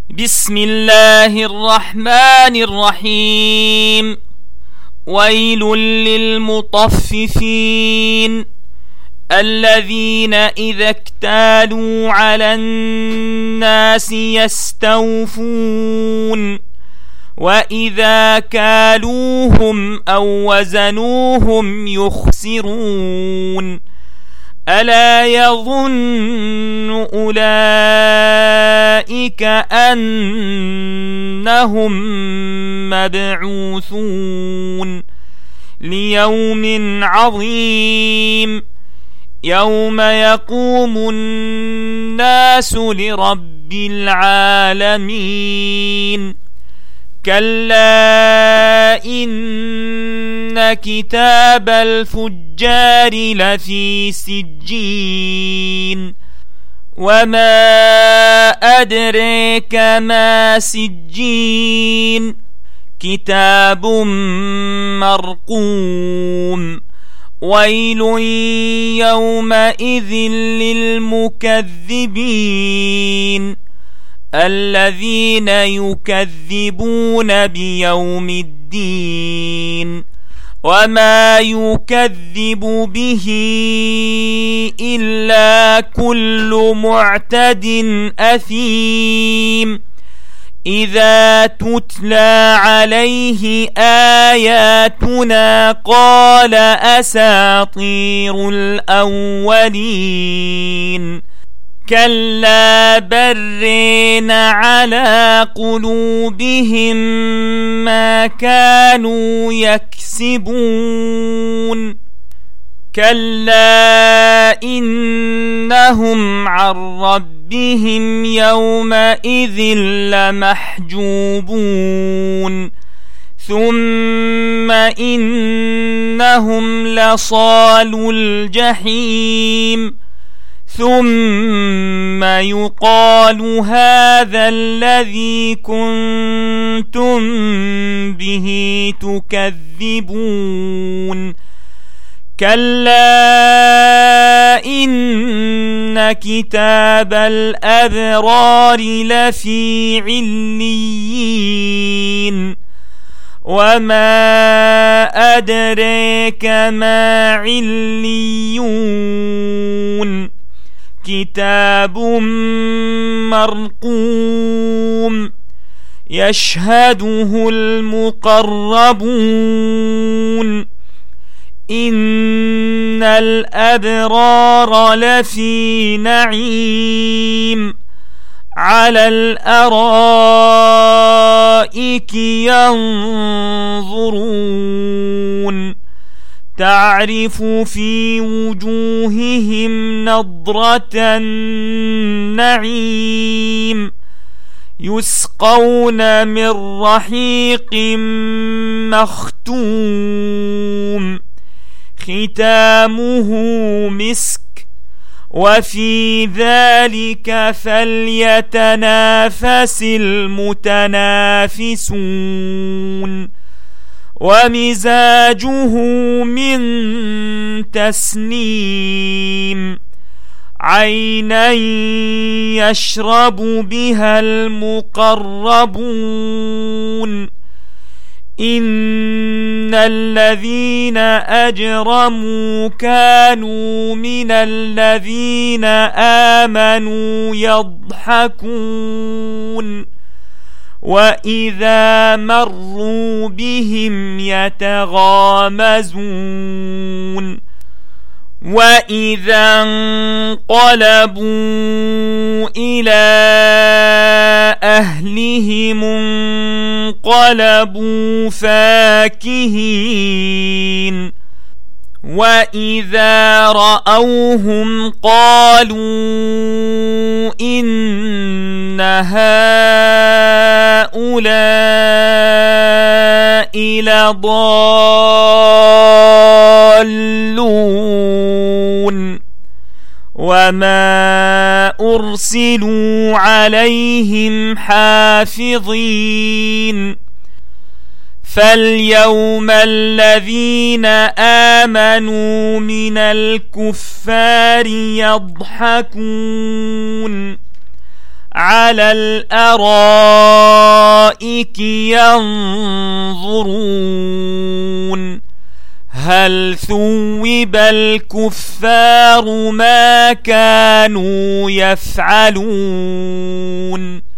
بسم الله الرحمن الرحيم. ويل للمطففين الذين إذا اكتالوا على الناس يستوفون وإذا كالوهم أو وزنوهم يخسرون. ألا يظن أولئك أنهم مبعوثون ليوم عظيم يوم يقوم الناس لرب العالمين. كلا إن كتاب الفجار لفي سجين. وما أدريك ما سجين. كتاب مرقوم. ويل يومئذ للمكذبين الذين يكذبون بيوم الدين. وما يكذب به إلا كل معتد أثيم إذا تتلى عليه آياتنا قال أساطير الأولين. كلا برين على قلوبهم ما كانوا يكسبون. كلا إنهم عن ربهم يومئذ لمحجوبون. ثم إنهم لصالو الجحيم. ثم يقال هذا الذي كنتم به تكذبون. كلا إن كتاب الأبرار لفي عليين. وما أدريك ما عليون. كتاب مرقوم يشهده المقربون. إن الأبرار لفي نعيم على الأرائك ينظرون. تعرف في وجوههم نضرة النعيم. يسقون من رحيق مختوم ختامه مسك. وفي ذلك فليتنافس المتنافسون. ومزاجه من تسنيم. عينا يشرب بها المقربون. إن الذين أجرموا كانوا من الذين آمنوا يضحكون. وإذا مروا بهم يتغامزون. وإذا انقلبوا إلى أهلهم انقلبوا فاكهين. وإذا رأوهم قالوا إن هؤلاء لضالون. وما أرسلوا عليهم حافظين. فاليوم الذين آمنوا من الكفار يضحكون على الأرائك ينظرون هل ثوب الكفار ما كانوا يفعلون